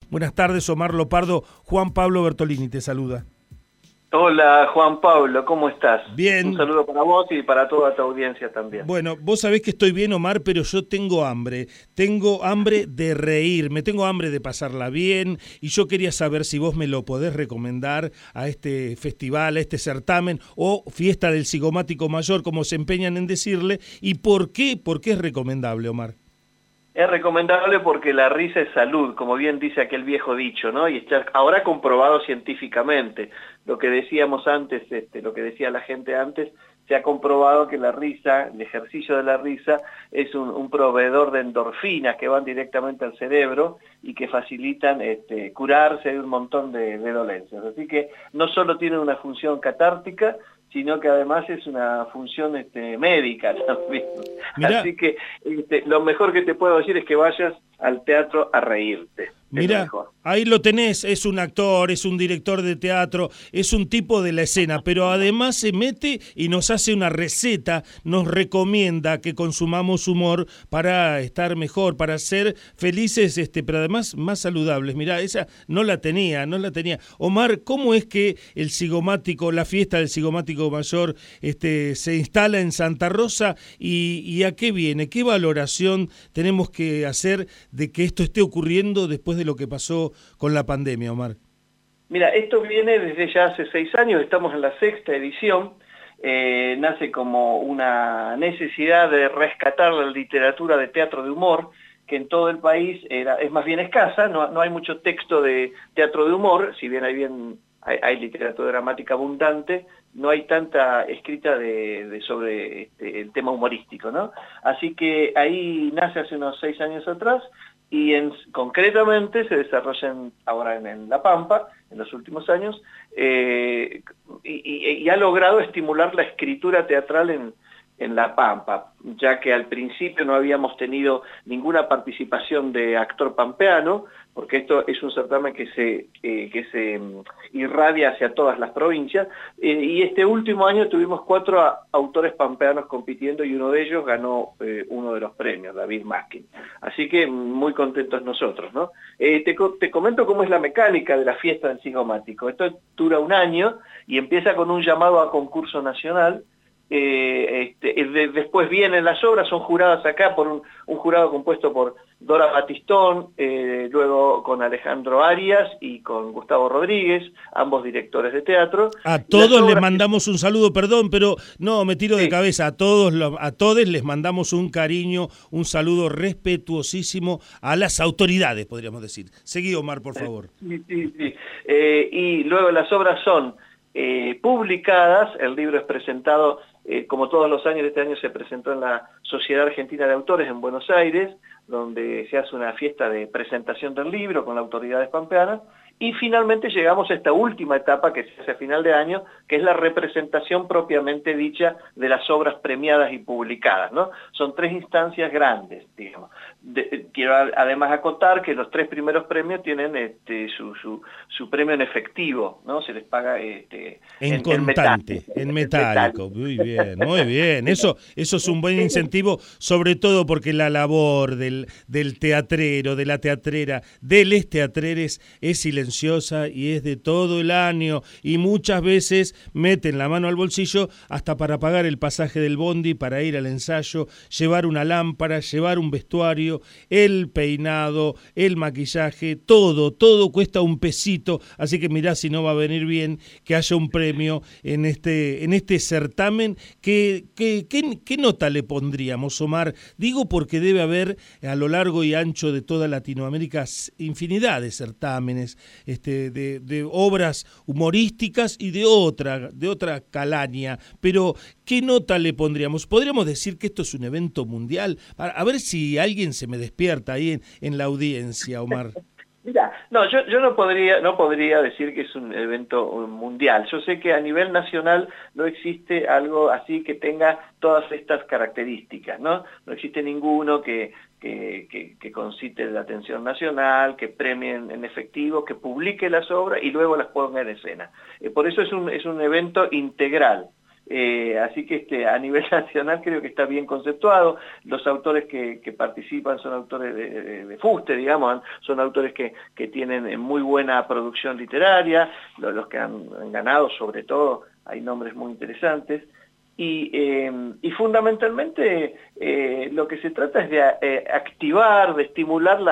Buenas tardes, Omar Lopardo. Juan Pablo Bertolini te saluda. Hola Juan Pablo, ¿cómo estás? Bien. Un saludo para vos y para toda tu audiencia también. Bueno, vos sabés que estoy bien, Omar, pero yo tengo hambre. Tengo hambre de reírme, tengo hambre de pasarla bien, y yo quería saber si vos me lo podés recomendar a este festival, a este certamen o fiesta del Sigomático Mayor, como se empeñan en decirle, y por qué es recomendable, Omar. Es recomendable porque la risa es salud, como bien dice aquel viejo dicho, ¿no? Y está ahora comprobado científicamente. Lo que decíamos antes, lo que decía la gente antes, se ha comprobado que la risa, el ejercicio de la risa, es un proveedor de endorfinas que van directamente al cerebro y que facilitan curarse de un montón de dolencias. Así que no solo tiene una función catártica, sino que además es una función médica también. Mirá, así que lo mejor que te puedo decir es que vayas al teatro a reírte. Mirá, ahí lo tenés, es un actor, es un director de teatro, es un tipo de la escena, pero además se mete y nos hace una receta, nos recomienda que consumamos humor para estar mejor, para ser felices, pero además más saludables. Mirá, esa no la tenía. Omar, ¿cómo es que el Sigomático, la fiesta del Sigomático Mayor, se instala en Santa Rosa y a qué viene? ¿Qué valoración tenemos que hacer de que esto esté ocurriendo después de lo que pasó con la pandemia, Omar? Mira, esto viene desde ya hace 6 años, estamos en la 6ª edición, nace como una necesidad de rescatar la literatura de teatro de humor, que en todo el país es más bien escasa, no hay mucho texto de teatro de humor, si bien hay literatura dramática abundante, no hay tanta escrita sobre el tema humorístico, ¿no? Así que ahí nace hace unos 6 años atrás, y concretamente se desarrollan ahora en La Pampa, en los últimos años, y ha logrado estimular la escritura teatral en La Pampa, ya que al principio no habíamos tenido ninguna participación de actor pampeano, porque esto es un certamen que se irradia hacia todas las provincias, y este último año tuvimos 4 autores pampeanos compitiendo y uno de ellos ganó uno de los premios, David Maskin. Así que muy contentos nosotros, ¿no? Te comento cómo es la mecánica de la fiesta del Sigomático. Esto dura un año y empieza con un llamado a concurso nacional. Después vienen las obras, son juradas acá por un jurado compuesto por Dora Batistón, luego con Alejandro Arias y con Gustavo Rodríguez, ambos directores de teatro. A todos les mandamos un saludo, perdón, pero no, me tiro de cabeza, a todos les mandamos un cariño, un saludo respetuosísimo a las autoridades, podríamos decir. Seguí, Omar, por favor. Sí. Y luego las obras son publicadas, el libro es presentado, como todos los años, este año se presentó en la Sociedad Argentina de Autores en Buenos Aires, donde se hace una fiesta de presentación del libro con las autoridades pampeanas, y finalmente llegamos a esta última etapa que se hace a final de año, que es la representación propiamente dicha de las obras premiadas y publicadas, ¿no? Son 3 instancias grandes, digamos. Quiero además acotar que los 3 primeros premios tienen su premio en efectivo, ¿no? Se les paga en contante, en metálico. Muy bien. Eso es un buen incentivo, sobre todo porque la labor del teatrero, de la teatrera, de les teatreres es silenciosa y es de todo el año, y muchas veces meten la mano al bolsillo hasta para pagar el pasaje del bondi, para ir al ensayo, llevar una lámpara, llevar un vestuario, el peinado, el maquillaje, todo cuesta un pesito, así que mirá si no va a venir bien que haya un premio en este certamen. ¿Qué nota le pondríamos, Omar? Digo porque debe haber a lo largo y ancho de toda Latinoamérica infinidad de certámenes, de obras humorísticas y de otra calaña, pero ¿qué nota le pondríamos? ¿Podríamos decir que esto es un evento mundial? A ver si alguien se me despierta ahí en la audiencia, Omar. Mira, no, yo no podría decir que es un evento mundial. Yo sé que a nivel nacional no existe algo así que tenga todas estas características, ¿no? No existe ninguno que concite la atención nacional, que premie en efectivo, que publique las obras y luego las ponga en escena. Por eso es un evento integral. Así que a nivel nacional creo que está bien conceptuado. Los autores que participan son autores de fuste, digamos, son autores que tienen muy buena producción literaria, los que han ganado sobre todo, hay nombres muy interesantes. Y fundamentalmente lo que se trata es de activar, de estimular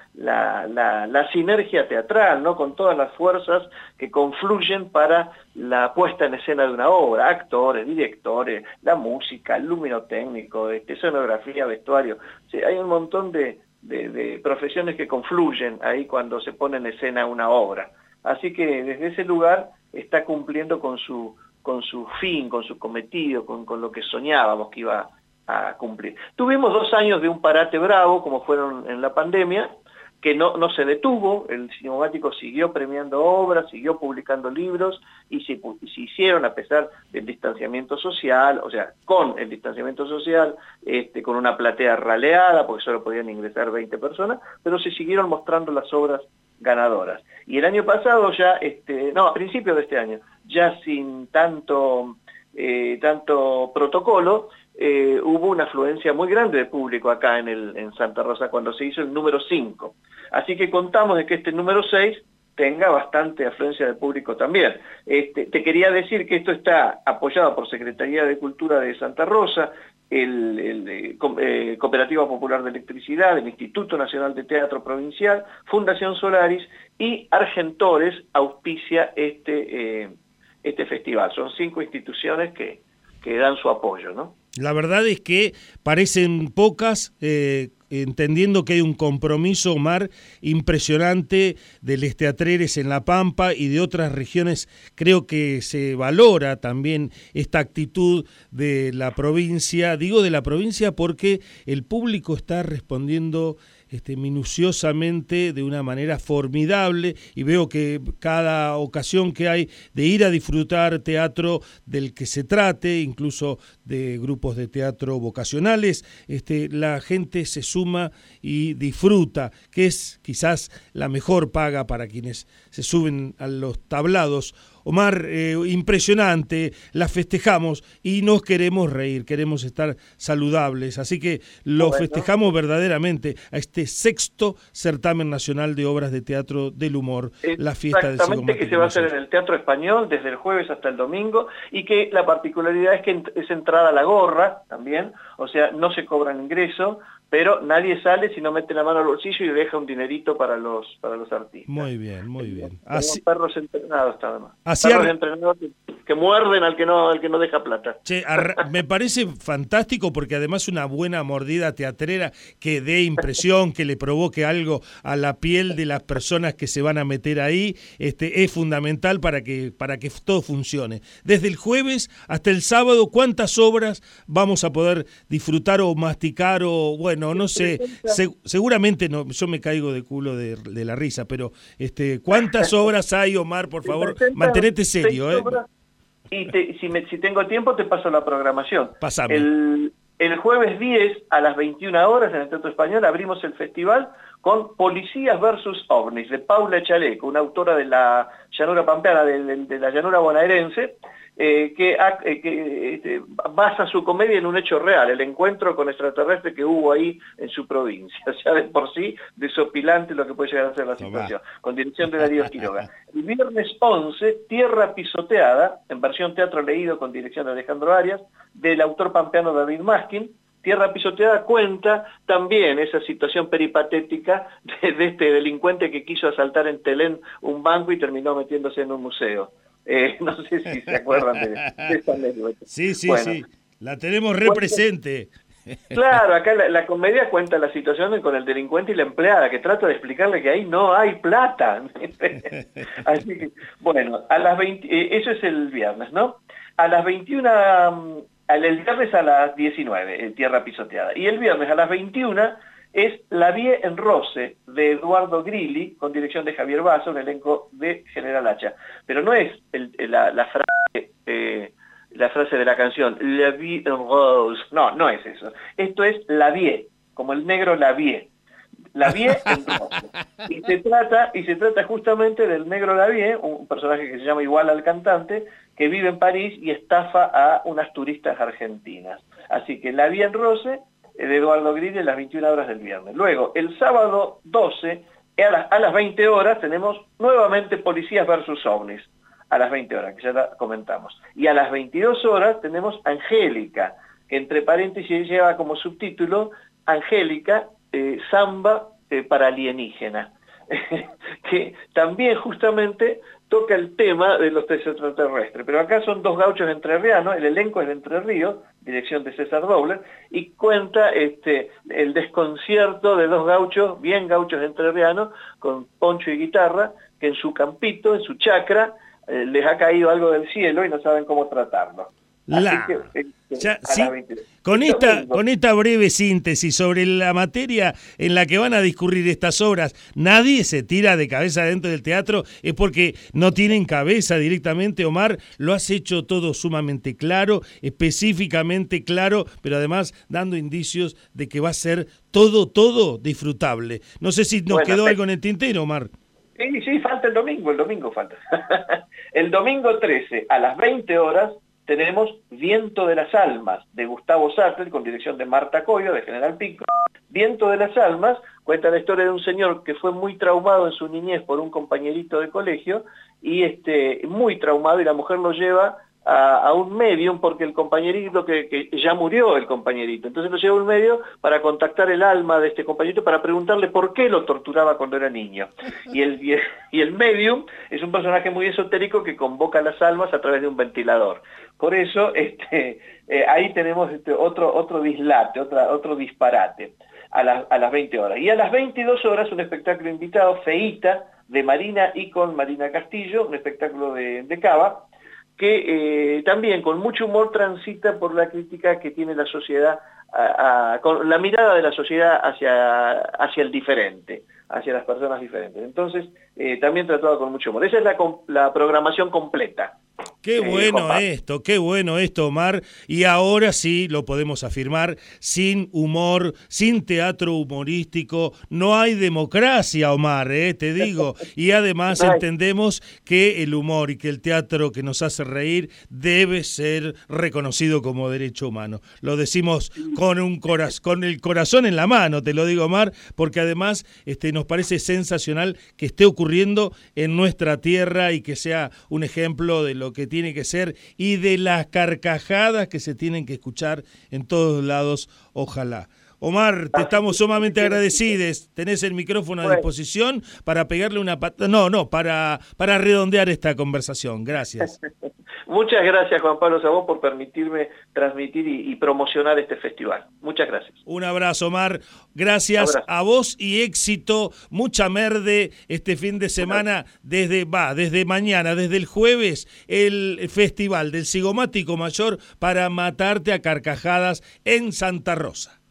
la sinergia teatral, ¿no? Con todas las fuerzas que confluyen para la puesta en escena de una obra, actores, directores, la música, el luminotécnico, escenografía, vestuario. Sí, hay un montón de profesiones que confluyen ahí cuando se pone en escena una obra. Así que desde ese lugar está cumpliendo con su fin, con su cometido, con lo que soñábamos que iba a cumplir. Tuvimos 2 años de un parate bravo, como fueron en la pandemia, que no se detuvo, el Cinemático siguió premiando obras, siguió publicando libros, y se hicieron a pesar del distanciamiento social, o sea, con el distanciamiento social, con una platea raleada, porque solo podían ingresar 20 personas, pero se siguieron mostrando las obras ganadoras. Y el año pasado ya, a principios de este año, ya sin tanto protocolo, hubo una afluencia muy grande de público acá en Santa Rosa cuando se hizo el número 5. Así que contamos de que este número 6 tenga bastante afluencia de público también. Te quería decir que esto está apoyado por Secretaría de Cultura de Santa Rosa, Cooperativa Popular de Electricidad, el Instituto Nacional de Teatro Provincial, Fundación Solaris y Argentores auspicia este festival. Son 5 instituciones que dan su apoyo, ¿no? La verdad es que parecen pocas, entendiendo que hay un compromiso, Omar, impresionante de los teatreres en La Pampa y de otras regiones. Creo que se valora también esta actitud de la provincia. Digo de la provincia porque el público está respondiendo minuciosamente de una manera formidable, y veo que cada ocasión que hay de ir a disfrutar teatro del que se trate, incluso de grupos de teatro vocacionales, la gente se suma y disfruta, que es quizás la mejor paga para quienes se suben a los tablados. Omar, impresionante, la festejamos y nos queremos reír, queremos estar saludables, así que lo festejamos verdaderamente a este 6º Certamen Nacional de Obras de Teatro del Humor, la fiesta del Exactamente, que se va a hacer en el Teatro Español desde el jueves hasta el domingo, y que la particularidad es que es entrada a la gorra también, o sea, no se cobran ingreso, pero nadie sale si no mete la mano al bolsillo y deja un dinerito para los artistas. Muy bien, muy bien. Así, perros entrenados, además. Así perros entrenados que muerden al que no deja plata. Che, me parece fantástico, porque además una buena mordida teatrera que dé impresión, que le provoque algo a la piel de las personas que se van a meter ahí, es fundamental para que todo funcione. Desde el jueves hasta el sábado, ¿cuántas obras vamos a poder disfrutar o masticar o, bueno, no sé, seguramente no, yo me caigo de culo de la risa, pero ¿cuántas obras hay, Omar? Por favor, mantenete serio, Y si tengo tiempo te paso la programación. Pásame. El jueves 10 a las 21 horas en el Teatro Español abrimos el festival con Policías versus OVNIs, de Paula Chaleco, una autora de la llanura pampeana, de la llanura bonaerense, que basa su comedia en un hecho real, el encuentro con extraterrestres que hubo ahí en su provincia. O sea, de por sí, desopilante lo que puede llegar a ser la situación, con dirección de Darío Quiroga. El viernes 11, Tierra Pisoteada, en versión teatro leído con dirección de Alejandro Arias, del autor pampeano David Maskin. Tierra Pisoteada cuenta también esa situación peripatética de este delincuente que quiso asaltar en Telén un banco y terminó metiéndose en un museo. No sé si se acuerdan de esta anécdota. Sí, bueno, sí, la tenemos presente. Claro, acá la comedia cuenta la situación con el delincuente y la empleada, que trata de explicarle que ahí no hay plata. Así que, bueno, a las 20, eso es el viernes, ¿no? A las 21, el viernes a las 19, Tierra Pisoteada. Y el viernes a las 21 es La Vie en Rose, de Eduardo Grilli, con dirección de Javier Basso, un elenco de General Hacha. Pero no es la frase de la canción, La Vie en Rose. No es eso. Esto es La Vie, como el negro La Vie. Lavie en Rose. Y se trata justamente del negro Lavie, un personaje que se llama igual al cantante, que vive en París y estafa a unas turistas argentinas. Así que Lavie en Rose, de Eduardo Grilli, a las 21 horas del viernes. Luego, el sábado 12, a las 20 horas, tenemos nuevamente Policías versus OVNIs, a las 20 horas, que ya la comentamos. Y a las 22 horas tenemos Angélica, que entre paréntesis lleva como subtítulo Angélica, samba para alienígena, que también justamente toca el tema de los extraterrestres, pero acá son dos gauchos entrerrianos, el elenco es de Entre Ríos, dirección de César Dobler, y cuenta el desconcierto de dos gauchos, bien gauchos entrerrianos, con poncho y guitarra, que en su campito, en su chacra, les ha caído algo del cielo y no saben cómo tratarlo. Con esta breve síntesis sobre la materia en la que van a discurrir estas obras, nadie se tira de cabeza dentro del teatro, es porque no tienen cabeza directamente. Omar, lo has hecho todo sumamente claro, específicamente claro, pero además dando indicios de que va a ser todo disfrutable. No sé si nos quedó algo en el tintero, Omar. Sí, falta el domingo falta. El domingo 13, a las 20 horas, tenemos Viento de las Almas, de Gustavo Sartre, con dirección de Marta Coyo, de General Pico. Viento de las Almas cuenta la historia de un señor que fue muy traumado en su niñez por un compañerito de colegio, y muy traumado, y la mujer lo lleva a un medium, porque el compañerito, que ya murió el compañerito, entonces lo lleva a un medium para contactar el alma de este compañerito, para preguntarle por qué lo torturaba cuando era niño. Y el medium es un personaje muy esotérico que convoca las almas a través de un ventilador. Por eso ahí tenemos otro dislate, otro disparate a las 20 horas. Y a las 22 horas un espectáculo invitado, Feíta, de Marina y con Marina Castillo, un espectáculo de Cava, que también con mucho humor transita por la crítica que tiene la sociedad, con la mirada de la sociedad hacia el diferente, hacia las personas diferentes. Entonces, también tratado con mucho humor. Esa es la programación completa. Qué bueno esto, Omar. Y ahora sí lo podemos afirmar, sin humor, sin teatro humorístico, no hay democracia, Omar, te digo. Y además entendemos que el humor y que el teatro que nos hace reír debe ser reconocido como derecho humano. Lo decimos con el corazón en la mano, te lo digo, Omar, porque además nos parece sensacional que esté ocurriendo en nuestra tierra y que sea un ejemplo de lo que tiene que ser y de las carcajadas que se tienen que escuchar en todos lados, ojalá. Omar, te estamos sumamente agradecidos. Tenés el micrófono a disposición para pegarle una patada. Para redondear esta conversación. Gracias. Muchas gracias, Juan Pablo Sabón, por permitirme transmitir y promocionar este festival. Muchas gracias. Un abrazo, Omar. Gracias a vos y éxito. Mucha merde este fin de semana. Desde mañana, desde el jueves, el festival del Cigomático Mayor para matarte a carcajadas en Santa Rosa.